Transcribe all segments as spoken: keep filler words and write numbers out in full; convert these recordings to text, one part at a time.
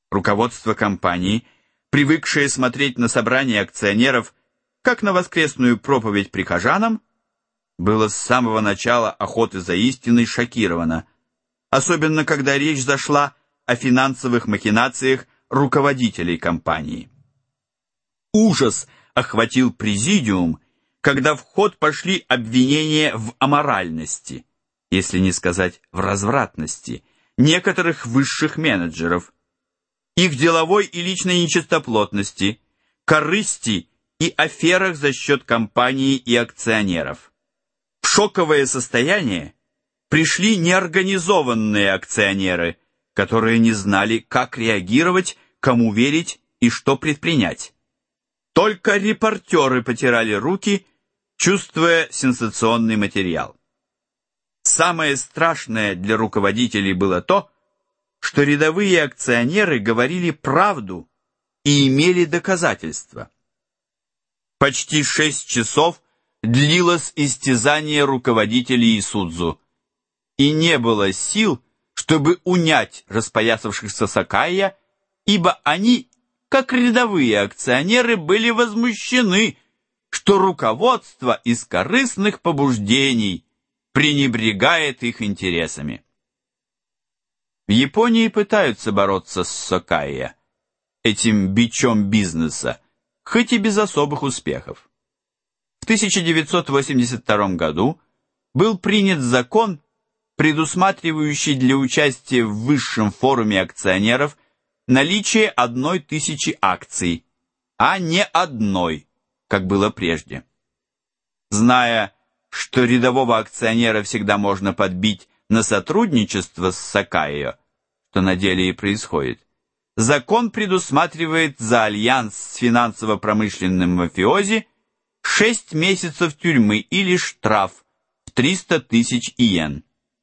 Руководство компании, привыкшее смотреть на собрание акционеров как на воскресную проповедь прихожанам, было с самого начала охоты за истиной шокировано, особенно когда речь зашла о финансовых махинациях руководителей компании. Ужас охватил президиум, когда в ход пошли обвинения в аморальности, если не сказать в развратности, некоторых высших менеджеров, их деловой и личной нечистоплотности, корысти и аферах за счет компании и акционеров. В шоковое состояние пришли неорганизованные акционеры, которые не знали, как реагировать, кому верить и что предпринять. Только репортеры потирали руки, чувствуя сенсационный материал. Самое страшное для руководителей было то, что рядовые акционеры говорили правду и имели доказательства. Почти шесть часов длилось истязание руководителей Исудзу, и не было сил, чтобы унять распоясавшихся Сакая, ибо они, как рядовые акционеры, были возмущены, что руководство из корыстных побуждений пренебрегает их интересами. В Японии пытаются бороться с Сакая, этим бичом бизнеса, хоть и без особых успехов. В тысяча девятьсот восемьдесят втором году был принят закон, предусматривающий для участия в высшем форуме акционеров наличие одной тысячи акций, а не одной, как было прежде. Зная, что рядового акционера всегда можно подбить на сотрудничество с Сакайо, что на деле и происходит, закон предусматривает за альянс с финансово-промышленным мафиози шесть месяцев тюрьмы или штраф в триста тысяч иен.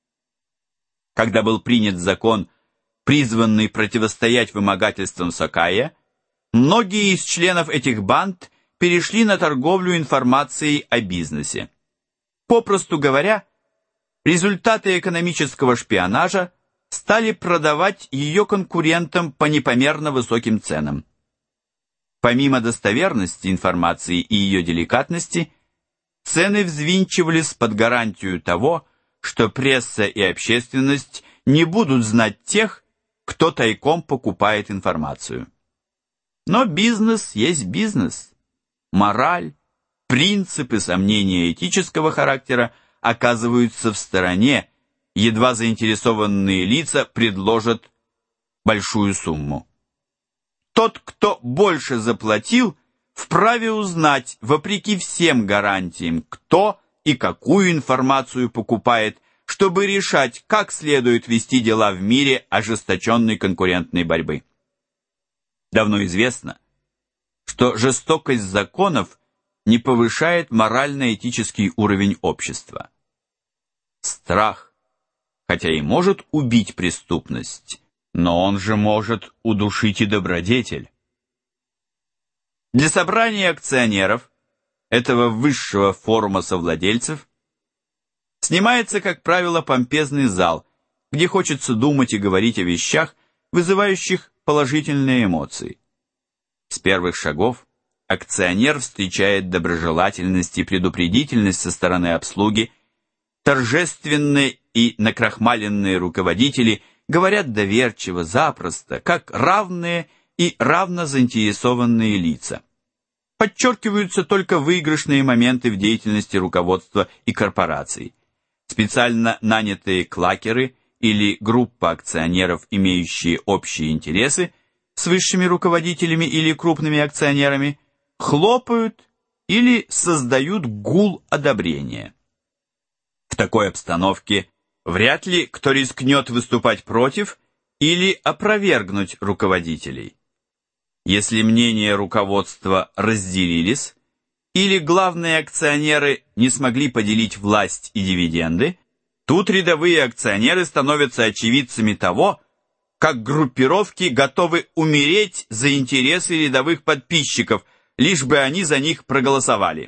Когда был принят закон, призванный противостоять вымогательствам Сакая, многие из членов этих банд перешли на торговлю информацией о бизнесе. Попросту говоря, результаты экономического шпионажа стали продавать ее конкурентам по непомерно высоким ценам. Помимо достоверности информации и ее деликатности, цены взвинчивались под гарантию того, что пресса и общественность не будут знать тех, кто тайком покупает информацию. Но бизнес есть бизнес. Мораль, принципы, сомнения этического характера оказываются в стороне, едва заинтересованные лица предложат большую сумму. Тот, кто больше заплатил, вправе узнать, вопреки всем гарантиям, кто и какую информацию покупает, чтобы решать, как следует вести дела в мире ожесточенной конкурентной борьбы. Давно известно, что жестокость законов не повышает морально-этический уровень общества. Страх, хотя и может убить преступность, но он же может удушить и добродетель. Для собрания акционеров, этого высшего форума совладельцев, снимается, как правило, помпезный зал, где хочется думать и говорить о вещах, вызывающих положительные эмоции. С первых шагов акционер встречает доброжелательность и предупредительность со стороны обслуги, торжественные и накрахмаленные руководители говорят доверчиво, запросто, как равные и равно заинтересованные лица. Подчеркиваются только выигрышные моменты в деятельности руководства и корпораций. Специально нанятые клакеры или группа акционеров, имеющие общие интересы с высшими руководителями или крупными акционерами, хлопают или создают гул одобрения. В такой обстановке вряд ли кто рискнет выступать против или опровергнуть руководителей. Если мнения руководства разделились, или главные акционеры не смогли поделить власть и дивиденды, тут рядовые акционеры становятся очевидцами того, как группировки готовы умереть за интересы рядовых подписчиков, лишь бы они за них проголосовали.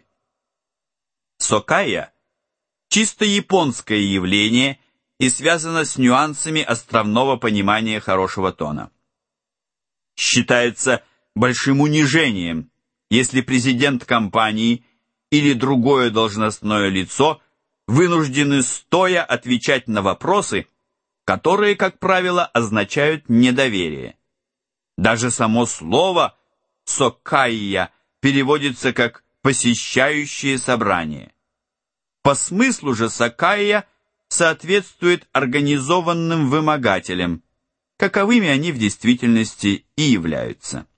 Сокая – чисто японское явление и связано с нюансами островного понимания хорошего тона. Считается большим унижением, если президент компании или другое должностное лицо вынуждены стоя отвечать на вопросы, которые, как правило, означают недоверие. Даже само слово «соккайя» переводится как «посещающие собрание». По смыслу же соккайя соответствует организованным вымогателям, каковыми они в действительности и являются.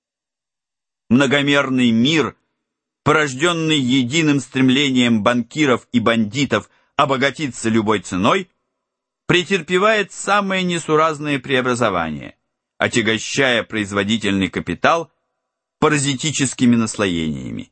Многомерный мир, порожденный единым стремлением банкиров и бандитов обогатиться любой ценой, претерпевает самые несуразные преобразования, отягощая производительный капитал паразитическими наслоениями.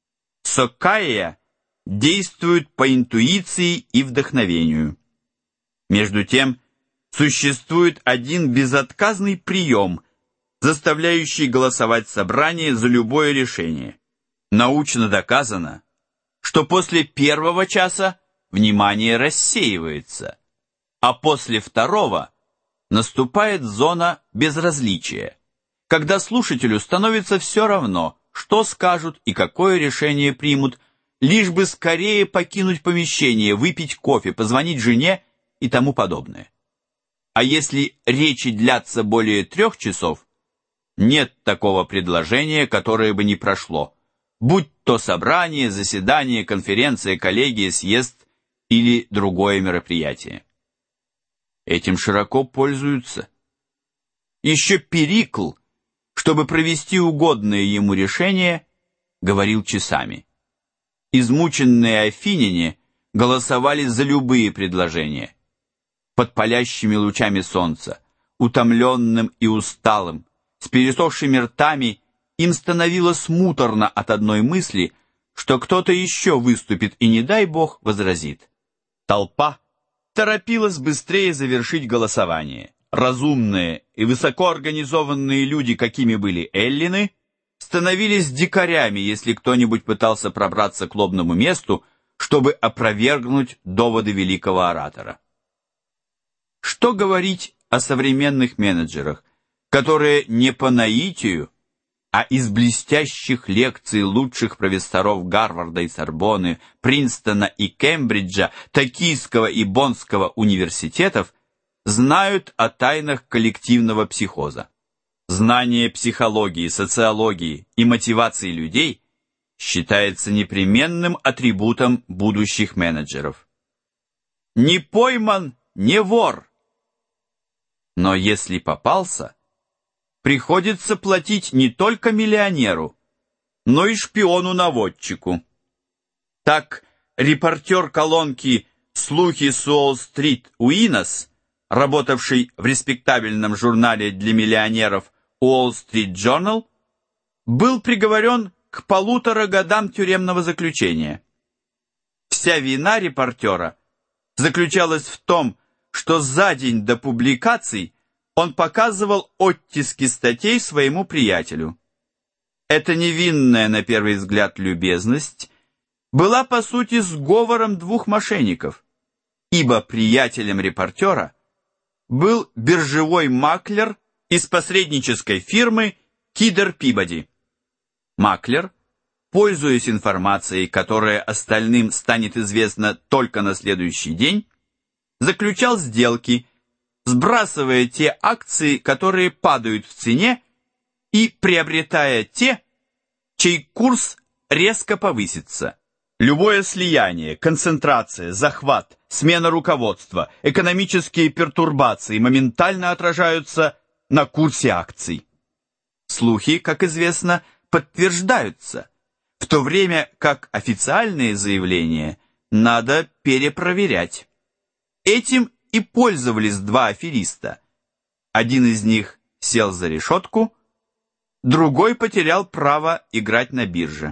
Соккайя действует по интуиции и вдохновению. Между тем, существует один безотказный прием, заставляющий голосовать собрание за любое решение. Научно доказано, что после первого часа внимание рассеивается, а после второго наступает зона безразличия, когда слушателю становится все равно, что скажут и какое решение примут, лишь бы скорее покинуть помещение, выпить кофе, позвонить жене и тому подобное. А если речи длятся более трех часов, нет такого предложения, которое бы не прошло, будь то собрание, заседание, конференция, коллегия, съезд или другое мероприятие. Этим широко пользуются. Еще Перикл, чтобы провести угодное ему решение, говорил часами. Измученные афиняне голосовали за любые предложения. Под палящими лучами солнца, утомленным и усталым, с пересохшими ртами, им становилось муторно от одной мысли, что кто-то еще выступит и, не дай бог, возразит. Толпа торопилась быстрее завершить голосование. Разумные и высокоорганизованные люди, какими были эллины, становились дикарями, если кто-нибудь пытался пробраться к лобному месту, чтобы опровергнуть доводы великого оратора. Что говорить о современных менеджерах, которые не по наитию, а из блестящих лекций лучших профессоров Гарварда и Сорбонны, Принстона и Кембриджа, Токийского и Боннского университетов знают о тайнах коллективного психоза. Знание психологии, социологии и мотивации людей считается непременным атрибутом будущих менеджеров. Не пойман, не вор. Но если попался, приходится платить не только миллионеру, но и шпиону-наводчику. Так, репортер колонки «Слухи с Уолл-стрит» Уинос, работавший в респектабельном журнале для миллионеров Wall Street Journal, был приговорен к полутора годам тюремного заключения. Вся вина репортера заключалась в том, что за день до публикаций он показывал оттиски статей своему приятелю. Эта невинная на первый взгляд любезность была по сути сговором двух мошенников, ибо приятелем репортера был биржевой маклер из посреднической фирмы Кидер Пибоди. Маклер, пользуясь информацией, которая остальным станет известна только на следующий день, заключал сделки, сбрасывая те акции, которые падают в цене, и приобретая те, чей курс резко повысится. Любое слияние, концентрация, захват, смена руководства, экономические пертурбации моментально отражаются на курсе акций. Слухи, как известно, подтверждаются, в то время как официальные заявления надо перепроверять. Этим и пользовались два афериста. Один из них сел за решетку, другой потерял право играть на бирже.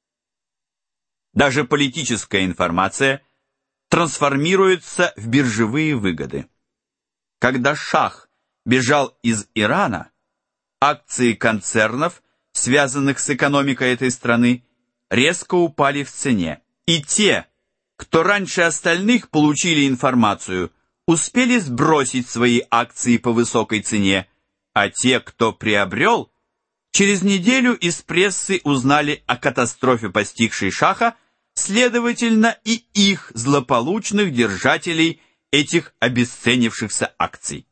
Даже политическая информация трансформируется в биржевые выгоды. Когда Шах бежал из Ирана, акции концернов, связанных с экономикой этой страны, резко упали в цене. И те, кто раньше остальных получили информацию, успели сбросить свои акции по высокой цене, а те, кто приобрел, через неделю из прессы узнали о катастрофе, постигшей Шаха, следовательно, и их злополучных держателей этих обесценившихся акций.